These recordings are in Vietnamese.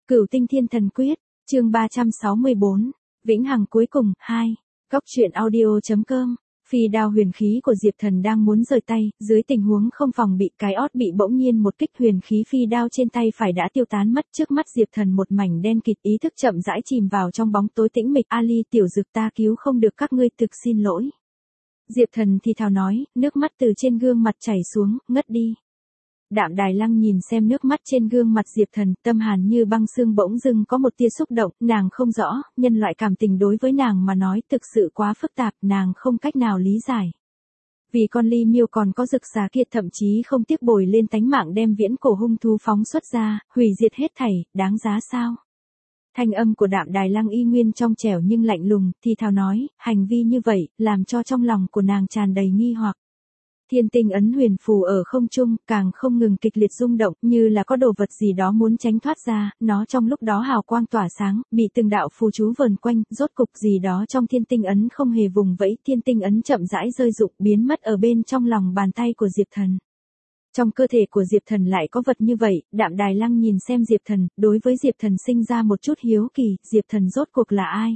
Cửu Tinh Thiên Thần Quyết, chương 364, Vĩnh Hằng cuối cùng, 2. Góc truyện audio.com. Phi đao huyền khí của Diệp Thần đang muốn rời tay, dưới tình huống không phòng bị cái ót bị bỗng nhiên một kích huyền khí phi đao trên tay phải đã tiêu tán mất, trước mắt Diệp Thần một mảnh đen kịt, ý thức chậm rãi chìm vào trong bóng tối tĩnh mịch. Ali, tiểu dực, ta cứu không được các ngươi, thực xin lỗi. Diệp Thần thì thào nói, nước mắt từ trên gương mặt chảy xuống, ngất đi. Đạm Đài Lăng nhìn xem nước mắt trên gương mặt Diệp Thần, tâm hàn như băng xương, bỗng dưng có một tia xúc động, nàng không rõ, nhân loại cảm tình đối với nàng mà nói thực sự quá phức tạp, nàng không cách nào lý giải. Vì con Ly Miêu còn có Dực Xà kia thậm chí không tiếc bồi lên tánh mạng đem viễn cổ hung thú phóng xuất ra, hủy diệt hết thảy, đáng giá sao? Thanh âm của Đạm Đài Lăng y nguyên trong trẻo nhưng lạnh lùng, thì thào nói, hành vi như vậy, làm cho trong lòng của nàng tràn đầy nghi hoặc. Thiên tinh ấn huyền phù ở không trung, càng không ngừng kịch liệt rung động, như là có đồ vật gì đó muốn tránh thoát ra, nó trong lúc đó hào quang tỏa sáng, bị từng đạo phù chú vờn quanh, rốt cục gì đó trong thiên tinh ấn không hề vùng vẫy, thiên tinh ấn chậm rãi rơi rụng, biến mất ở bên trong lòng bàn tay của Diệp Thần. Trong cơ thể của Diệp Thần lại có vật như vậy, Đạm Đài Lăng nhìn xem Diệp Thần, đối với Diệp Thần sinh ra một chút hiếu kỳ, Diệp Thần rốt cuộc là ai?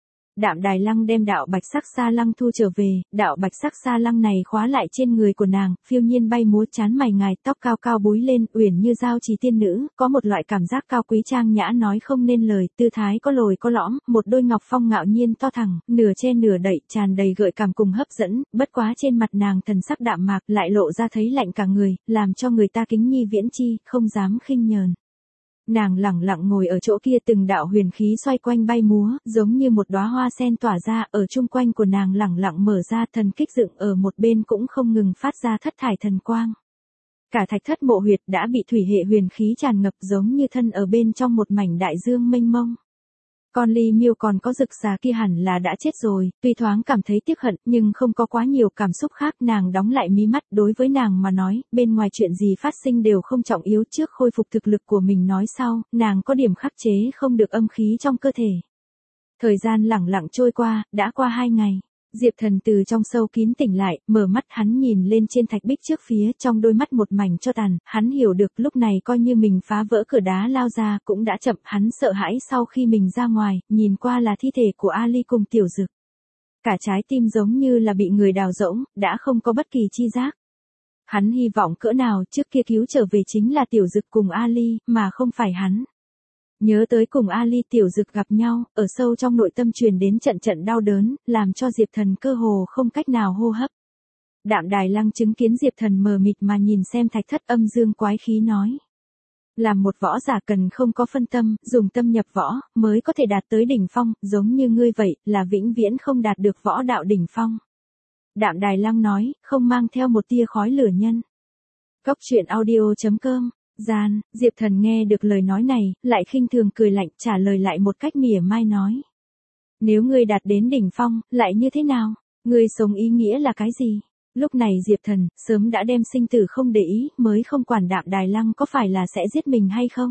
Đạm Đài Lăng đem đạo bạch sắc sa lăng thu trở về, đạo bạch sắc sa lăng này khóa lại trên người của nàng, phiêu nhiên bay múa, trán mày ngài, tóc cao cao búi lên, uyển như giao trì tiên nữ, có một loại cảm giác cao quý trang nhã nói không nên lời, tư thái có lồi có lõm, một đôi ngọc phong ngạo nhiên to thẳng, nửa che nửa đậy, tràn đầy gợi cảm cùng hấp dẫn, bất quá trên mặt nàng thần sắc đạm mạc, lại lộ ra thấy lạnh cả người, làm cho người ta kính nhi viễn chi, không dám khinh nhờn. Nàng lẳng lặng ngồi ở chỗ kia, từng đạo huyền khí xoay quanh bay múa, giống như một đóa hoa sen tỏa ra, ở chung quanh của nàng lẳng lặng mở ra, thần kích dựng ở một bên cũng không ngừng phát ra thất thải thần quang. Cả thạch thất mộ huyệt đã bị thủy hệ huyền khí tràn ngập, giống như thân ở bên trong một mảnh đại dương mênh mông. Con Ly Miêu còn có Dực Xà kia hẳn là đã chết rồi, tuy thoáng cảm thấy tiếc hận, nhưng không có quá nhiều cảm xúc khác, nàng đóng lại mí mắt, đối với nàng mà nói, bên ngoài chuyện gì phát sinh đều không trọng yếu, trước khôi phục thực lực của mình nói sau, nàng có điểm khắc chế không được âm khí trong cơ thể. Thời gian lẳng lặng trôi qua, đã qua 2 ngày. Diệp Thần từ trong sâu kín tỉnh lại, mở mắt, hắn nhìn lên trên thạch bích trước phía, trong đôi mắt một mảnh cho tàn, hắn hiểu được lúc này coi như mình phá vỡ cửa đá lao ra cũng đã chậm, hắn sợ hãi sau khi mình ra ngoài, nhìn qua là thi thể của Ali cùng tiểu dực. Cả trái tim giống như là bị người đào rỗng, đã không có bất kỳ chi giác. Hắn hy vọng cỡ nào trước kia cứu trở về chính là tiểu dực cùng Ali, mà không phải hắn. Nhớ tới cùng Ali tiểu dực gặp nhau, ở sâu trong nội tâm truyền đến trận trận đau đớn, làm cho Diệp Thần cơ hồ không cách nào hô hấp. Đạm Đài Lăng chứng kiến Diệp Thần mờ mịt mà nhìn xem thạch thất, âm dương quái khí nói. Làm một võ giả cần không có phân tâm, dùng tâm nhập võ, mới có thể đạt tới đỉnh phong, giống như ngươi vậy, là vĩnh viễn không đạt được võ đạo đỉnh phong. Đạm Đài Lăng nói, không mang theo một tia khói lửa nhân. Góc truyện audio.com. Diệp Thần nghe được lời nói này, lại khinh thường cười lạnh, trả lời lại một cách mỉa mai nói. Nếu ngươi đạt đến đỉnh phong, lại như thế nào? Ngươi sống ý nghĩa là cái gì? Lúc này Diệp Thần, sớm đã đem sinh tử không để ý, mới không quản Đạm Đài Lăng có phải là sẽ giết mình hay không?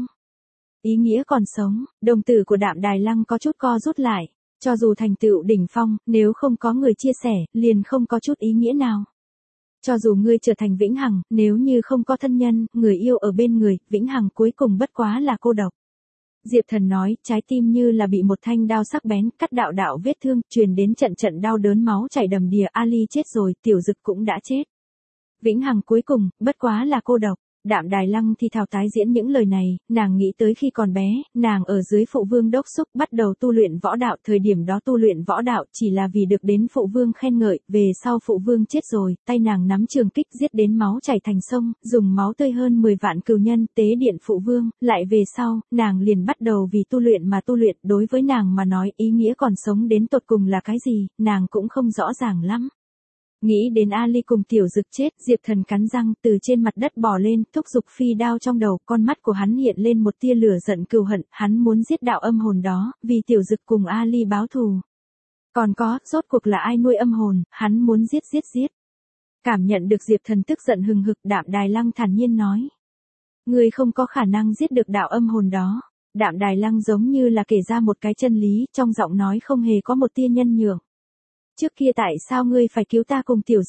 Ý nghĩa còn sống, đồng tử của Đạm Đài Lăng có chút co rút lại, cho dù thành tựu đỉnh phong, nếu không có người chia sẻ, liền không có chút ý nghĩa nào. Cho dù ngươi trở thành vĩnh hằng, nếu như không có thân nhân, người yêu ở bên người, vĩnh hằng cuối cùng bất quá là cô độc. Diệp Thần nói, trái tim như là bị một thanh đao sắc bén, cắt đạo đạo vết thương, truyền đến trận trận đau đớn, máu chảy đầm đìa, Ali chết rồi, tiểu dực cũng đã chết. Vĩnh hằng cuối cùng, bất quá là cô độc. Đạm Đài Lăng thì thào tái diễn những lời này, nàng nghĩ tới khi còn bé, nàng ở dưới phụ vương đốc xúc bắt đầu tu luyện võ đạo, thời điểm đó tu luyện võ đạo chỉ là vì được đến phụ vương khen ngợi, về sau phụ vương chết rồi, tay nàng nắm trường kích giết đến máu chảy thành sông, dùng máu tươi hơn 10 vạn cừu nhân tế điện phụ vương, lại về sau, nàng liền bắt đầu vì tu luyện mà tu luyện, đối với nàng mà nói ý nghĩa còn sống đến tột cùng là cái gì, nàng cũng không rõ ràng lắm. Nghĩ đến Ali cùng tiểu dực chết, Diệp Thần cắn răng, từ trên mặt đất bò lên, thúc giục phi đao trong đầu, con mắt của hắn hiện lên một tia lửa giận cừu hận, hắn muốn giết đạo âm hồn đó, vì tiểu dực cùng Ali báo thù. Còn có, rốt cuộc là ai nuôi âm hồn, hắn muốn giết. Cảm nhận được Diệp Thần tức giận hừng hực, Đạm Đài Lăng thản nhiên nói. Ngươi không có khả năng giết được đạo âm hồn đó. Đạm Đài Lăng giống như là kể ra một cái chân lý, trong giọng nói không hề có một tia nhân nhượng. Trước kia tại sao ngươi phải cứu ta cùng tiểu dực?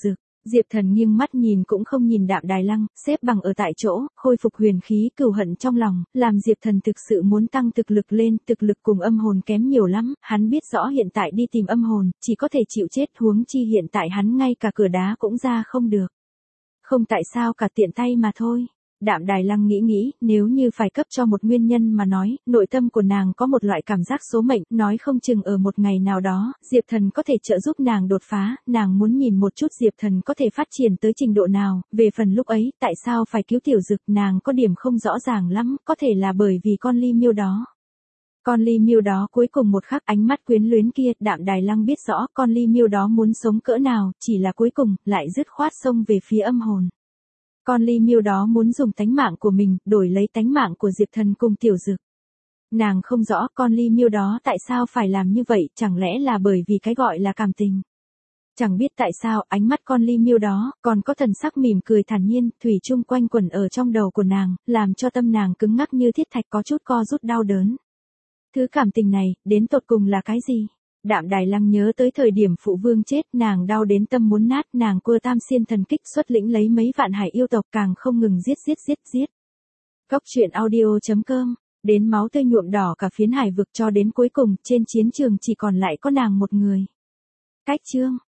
Diệp Thần nghiêng mắt nhìn cũng không nhìn Đạm Đài Lăng, xếp bằng ở tại chỗ, khôi phục huyền khí cừu hận trong lòng, làm Diệp Thần thực sự muốn tăng thực lực lên, thực lực cùng âm hồn kém nhiều lắm, hắn biết rõ hiện tại đi tìm âm hồn, chỉ có thể chịu chết, huống chi hiện tại hắn ngay cả cửa đá cũng ra không được. Không tại sao cả tiện tay mà thôi. Đạm Đài Lăng nghĩ, nếu như phải cấp cho một nguyên nhân mà nói, nội tâm của nàng có một loại cảm giác số mệnh, nói không chừng ở một ngày nào đó, Diệp Thần có thể trợ giúp nàng đột phá, nàng muốn nhìn một chút Diệp Thần có thể phát triển tới trình độ nào, về phần lúc ấy, tại sao phải cứu Tiểu Dực, nàng có điểm không rõ ràng lắm, có thể là bởi vì con Ly Miêu đó. Con Ly Miêu đó cuối cùng một khắc ánh mắt quyến luyến kia, Đạm Đài Lăng biết rõ con Ly Miêu đó muốn sống cỡ nào, chỉ là cuối cùng, lại dứt khoát xông về phía âm hồn. Con Ly Miêu đó muốn dùng tánh mạng của mình, đổi lấy tánh mạng của Diệp Thần cùng Tiểu Dực. Nàng không rõ con Ly Miêu đó tại sao phải làm như vậy, chẳng lẽ là bởi vì cái gọi là cảm tình. Chẳng biết tại sao ánh mắt con Ly Miêu đó, còn có thần sắc mỉm cười thản nhiên, thủy chung quanh quẩn ở trong đầu của nàng, làm cho tâm nàng cứng ngắc như thiết thạch có chút co rút đau đớn. Thứ cảm tình này, đến tột cùng là cái gì? Đạm Đài Lăng nhớ tới thời điểm phụ vương chết, nàng đau đến tâm muốn nát, nàng cua tam xiên thần kích xuất lĩnh lấy mấy vạn hải yêu tộc càng không ngừng giết. Góc truyện audio.com, đến máu tươi nhuộm đỏ cả phiến hải vực cho đến cuối cùng, trên chiến trường chỉ còn lại có nàng một người. Cách chương